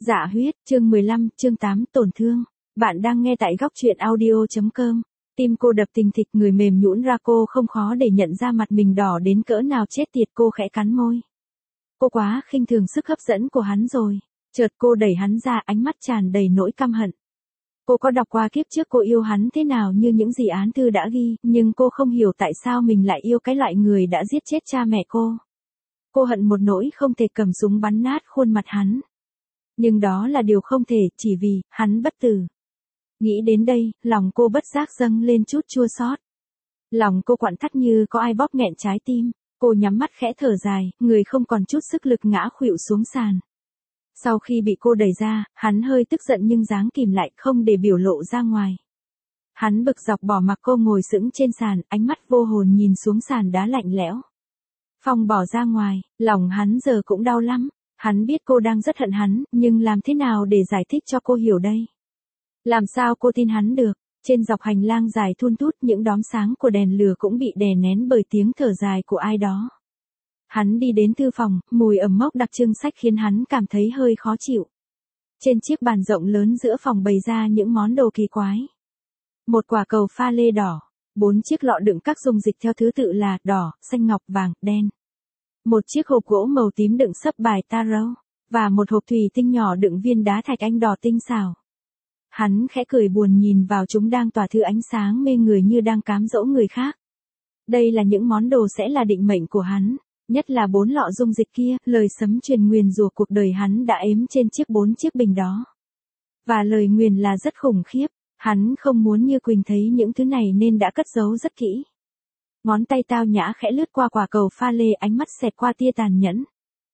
Dạ huyết, chương 15, chương 8, tổn thương. Bạn đang nghe tại góc truyện audio.com. Tim cô đập thình thịch, người mềm nhũn ra, cô không khó để nhận ra mặt mình đỏ đến cỡ nào. Chết tiệt, cô khẽ cắn môi. Cô quá khinh thường sức hấp dẫn của hắn rồi. Chợt cô đẩy hắn ra, ánh mắt tràn đầy nỗi căm hận. Cô có đọc qua kiếp trước cô yêu hắn thế nào như những gì án thư đã ghi, nhưng cô không hiểu tại sao mình lại yêu cái loại người đã giết chết cha mẹ cô. Cô hận một nỗi không thể cầm súng bắn nát khuôn mặt hắn. Nhưng đó là điều không thể, chỉ vì hắn bất tử. Nghĩ đến đây, lòng cô bất giác dâng lên chút chua xót. Lòng cô quặn thắt như có ai bóp nghẹn trái tim. Cô nhắm mắt khẽ thở dài, người không còn chút sức lực ngã khuỵu xuống sàn. Sau khi bị cô đẩy ra, hắn hơi tức giận nhưng dáng kìm lại, không để biểu lộ ra ngoài. Hắn bực dọc bỏ mặc cô ngồi sững trên sàn, ánh mắt vô hồn nhìn xuống sàn đá lạnh lẽo. Phong bỏ ra ngoài, lòng hắn giờ cũng đau lắm. Hắn biết cô đang rất hận hắn, nhưng làm thế nào để giải thích cho cô hiểu đây? Làm sao cô tin hắn được? Trên dọc hành lang dài thun thút, những đóm sáng của đèn lửa cũng bị đè nén bởi tiếng thở dài của ai đó. Hắn đi đến thư phòng, mùi ẩm mốc đặc trưng sách khiến hắn cảm thấy hơi khó chịu. Trên chiếc bàn rộng lớn giữa phòng bày ra những món đồ kỳ quái. Một quả cầu pha lê đỏ, 4 chiếc lọ đựng các dung dịch theo thứ tự là đỏ, xanh ngọc, vàng, đen. Một chiếc hộp gỗ màu tím đựng sấp bài tarot, và một hộp thủy tinh nhỏ đựng viên đá thạch anh đỏ tinh xảo. Hắn khẽ cười buồn nhìn vào chúng đang tỏa thứ ánh sáng mê người như đang cám dỗ người khác. Đây là những món đồ sẽ là định mệnh của hắn, nhất là 4 lọ dung dịch kia, lời sấm truyền nguyền rủa cuộc đời hắn đã ếm trên 4 chiếc bình đó. Và lời nguyền là rất khủng khiếp, hắn không muốn Như Quỳnh thấy những thứ này nên đã cất giấu rất kỹ. Ngón tay tao nhã khẽ lướt qua quả cầu pha lê, ánh mắt xẹt qua tia tàn nhẫn.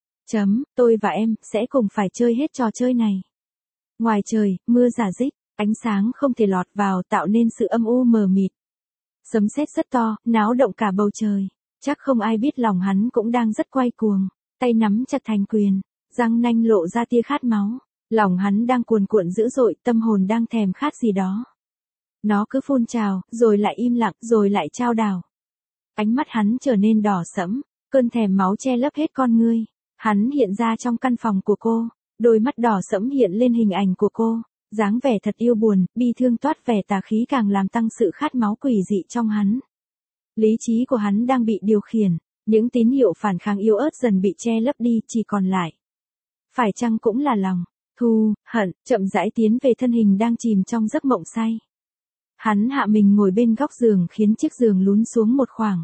Tôi và em sẽ cùng phải chơi hết trò chơi này. Ngoài trời, mưa rả rích, ánh sáng không thể lọt vào tạo nên sự âm u mờ mịt. Sấm sét rất to, náo động cả bầu trời. Chắc không ai biết lòng hắn cũng đang rất quay cuồng. Tay nắm chặt thành quyền, răng nanh lộ ra tia khát máu. Lòng hắn đang cuồn cuộn dữ dội, tâm hồn đang thèm khát gì đó. Nó cứ phun trào, rồi lại im lặng, rồi lại trao đảo. Ánh mắt hắn trở nên đỏ sẫm, cơn thèm máu che lấp hết con ngươi. Hắn hiện ra trong căn phòng của cô, đôi mắt đỏ sẫm hiện lên hình ảnh của cô, dáng vẻ thật yêu buồn, bi thương toát vẻ tà khí càng làm tăng sự khát máu quỷ dị trong hắn. Lý trí của hắn đang bị điều khiển, những tín hiệu phản kháng yếu ớt dần bị che lấp đi, chỉ còn lại. Phải chăng cũng là lòng, thù, hận, chậm rãi tiến về thân hình đang chìm trong giấc mộng say. Hắn hạ mình ngồi bên góc giường khiến chiếc giường lún xuống một khoảng.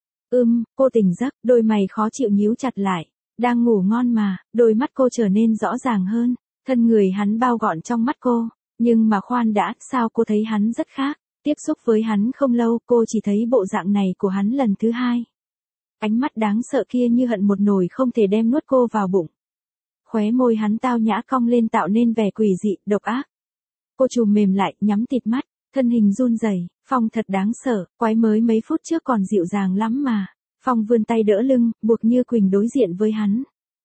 Cô tỉnh giấc, đôi mày khó chịu nhíu chặt lại. Đang ngủ ngon mà, đôi mắt cô trở nên rõ ràng hơn, thân người hắn bao gọn trong mắt cô. Nhưng mà khoan đã, sao cô thấy hắn rất khác? Tiếp xúc với hắn không lâu, cô chỉ thấy bộ dạng này của hắn lần thứ hai. Ánh mắt đáng sợ kia như hận một nồi không thể đem nuốt cô vào bụng. Khóe môi hắn tao nhã cong lên tạo nên vẻ quỷ dị, độc ác. Cô trùm mềm lại, nhắm tịt mắt, thân hình run rẩy. Phong thật đáng sợ, quái mới mấy phút trước còn dịu dàng lắm mà. Phong vươn tay đỡ lưng, buộc Như Quỳnh đối diện với hắn.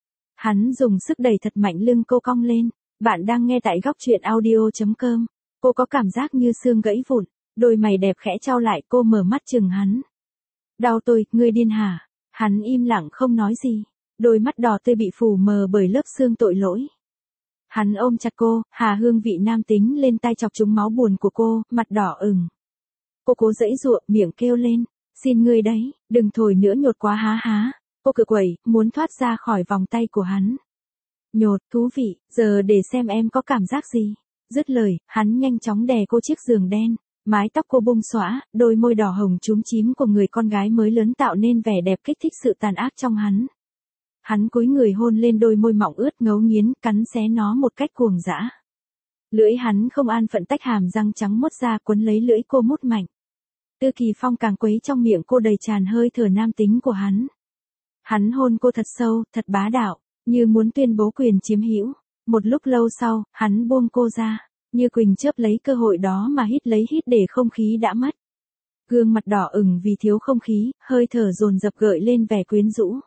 Hắn dùng sức đẩy thật mạnh, lưng cô cong lên. Bạn đang nghe tại góc truyện audio.com. Cô có cảm giác như xương gãy vụn, đôi mày đẹp khẽ chau lại, cô mở mắt chừng hắn. Đau tôi, ngươi điên hả? Hắn im lặng không nói gì, đôi mắt đỏ tươi bị phủ mờ bởi lớp xương tội lỗi. Hắn ôm chặt cô, hà hương vị nam tính lên tai chọc trúng máu buồn của cô, mặt đỏ ửng. Cô cố giãy giụa, miệng kêu lên. Xin ngươi đấy, đừng thổi nữa, nhột quá há há. Cô cựa quẩy, muốn thoát ra khỏi vòng tay của hắn. Nhột, thú vị, giờ để xem em có cảm giác gì. Dứt lời, hắn nhanh chóng đè cô chiếc giường đen. Mái tóc cô bung xõa, đôi môi đỏ hồng chúm chím của người con gái mới lớn tạo nên vẻ đẹp kích thích sự tàn ác trong hắn. Hắn cúi người hôn lên đôi môi mọng ướt ngấu nghiến, cắn xé nó một cách cuồng dã. Lưỡi hắn không an phận tách hàm răng trắng muốt ra, quấn lấy lưỡi cô mút mạnh. Tư Kỳ Phong càng quấy, trong miệng cô đầy tràn hơi thở nam tính của hắn. Hắn hôn cô thật sâu, thật bá đạo, như muốn tuyên bố quyền chiếm hữu. Một lúc lâu sau, hắn buông cô ra. Như Quỳnh chớp lấy cơ hội đó mà hít để không khí đã mất. Gương mặt đỏ ửng vì thiếu không khí, hơi thở dồn dập gợi lên vẻ quyến rũ.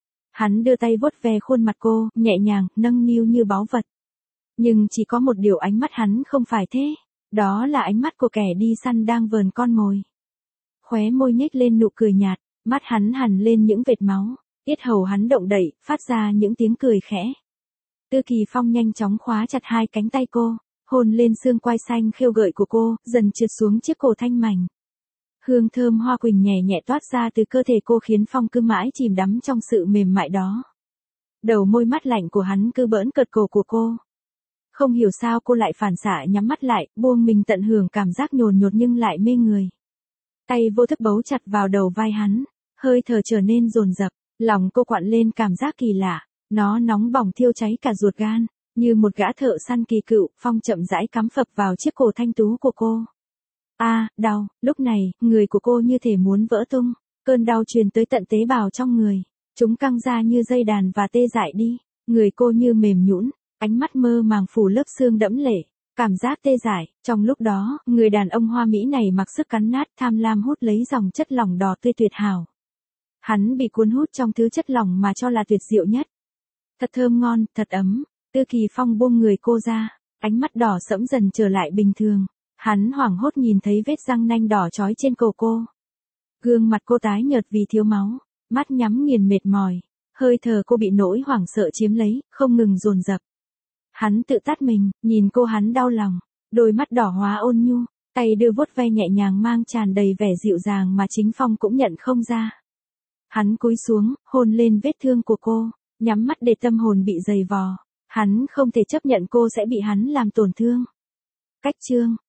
Hắn đưa tay vuốt ve khuôn mặt cô, nhẹ nhàng, nâng niu như báu vật. Nhưng chỉ có một điều ánh mắt hắn không phải thế. Đó là ánh mắt của kẻ đi săn đang vờn con mồi. Khóe môi nhếch lên nụ cười nhạt, mắt hắn hằn lên những vệt máu, yết hầu hắn động đậy, phát ra những tiếng cười khẽ. Tư Kỳ Phong nhanh chóng khóa chặt hai cánh tay cô, hôn lên xương quai xanh khêu gợi của cô, dần trượt xuống chiếc cổ thanh mảnh. Hương thơm hoa quỳnh nhẹ nhẹ toát ra từ cơ thể cô khiến Phong cứ mãi chìm đắm trong sự mềm mại đó. Đầu môi mắt lạnh của hắn cứ bỡn cợt cổ của cô. Không hiểu sao cô lại phản xạ nhắm mắt lại, buông mình tận hưởng cảm giác nhồn nhột nhưng lại mê người. Tay vô thức bấu chặt vào đầu vai hắn, hơi thở trở nên dồn dập, lòng cô quặn lên cảm giác kỳ lạ, nó nóng bỏng thiêu cháy cả ruột gan, như một gã thợ săn kỳ cựu. Phong chậm rãi cắm phập vào chiếc cổ thanh tú của cô. Đau, lúc này, người của cô như thể muốn vỡ tung, cơn đau truyền tới tận tế bào trong người, chúng căng ra như dây đàn và tê dại đi, người cô như mềm nhũn, ánh mắt mơ màng phủ lớp xương đẫm lệ, cảm giác tê dại. Trong lúc đó, người đàn ông hoa mỹ này mặc sức cắn nát tham lam hút lấy dòng chất lỏng đỏ tươi tuyệt hảo. Hắn bị cuốn hút trong thứ chất lỏng mà cho là tuyệt diệu nhất. Thật thơm ngon, thật ấm. Tư Kỳ Phong buông người cô ra, ánh mắt đỏ sẫm dần trở lại bình thường. Hắn hoảng hốt nhìn thấy vết răng nanh đỏ chói trên cổ cô. Gương mặt cô tái nhợt vì thiếu máu, mắt nhắm nghiền mệt mỏi, hơi thở cô bị nỗi hoảng sợ chiếm lấy, không ngừng dồn dập. Hắn tự tát mình, nhìn cô hắn đau lòng, đôi mắt đỏ hóa ôn nhu, tay đưa vuốt ve nhẹ nhàng mang tràn đầy vẻ dịu dàng mà chính Phong cũng nhận không ra. Hắn cúi xuống, hôn lên vết thương của cô, nhắm mắt để tâm hồn bị dày vò. Hắn không thể chấp nhận cô sẽ bị hắn làm tổn thương. Cách chương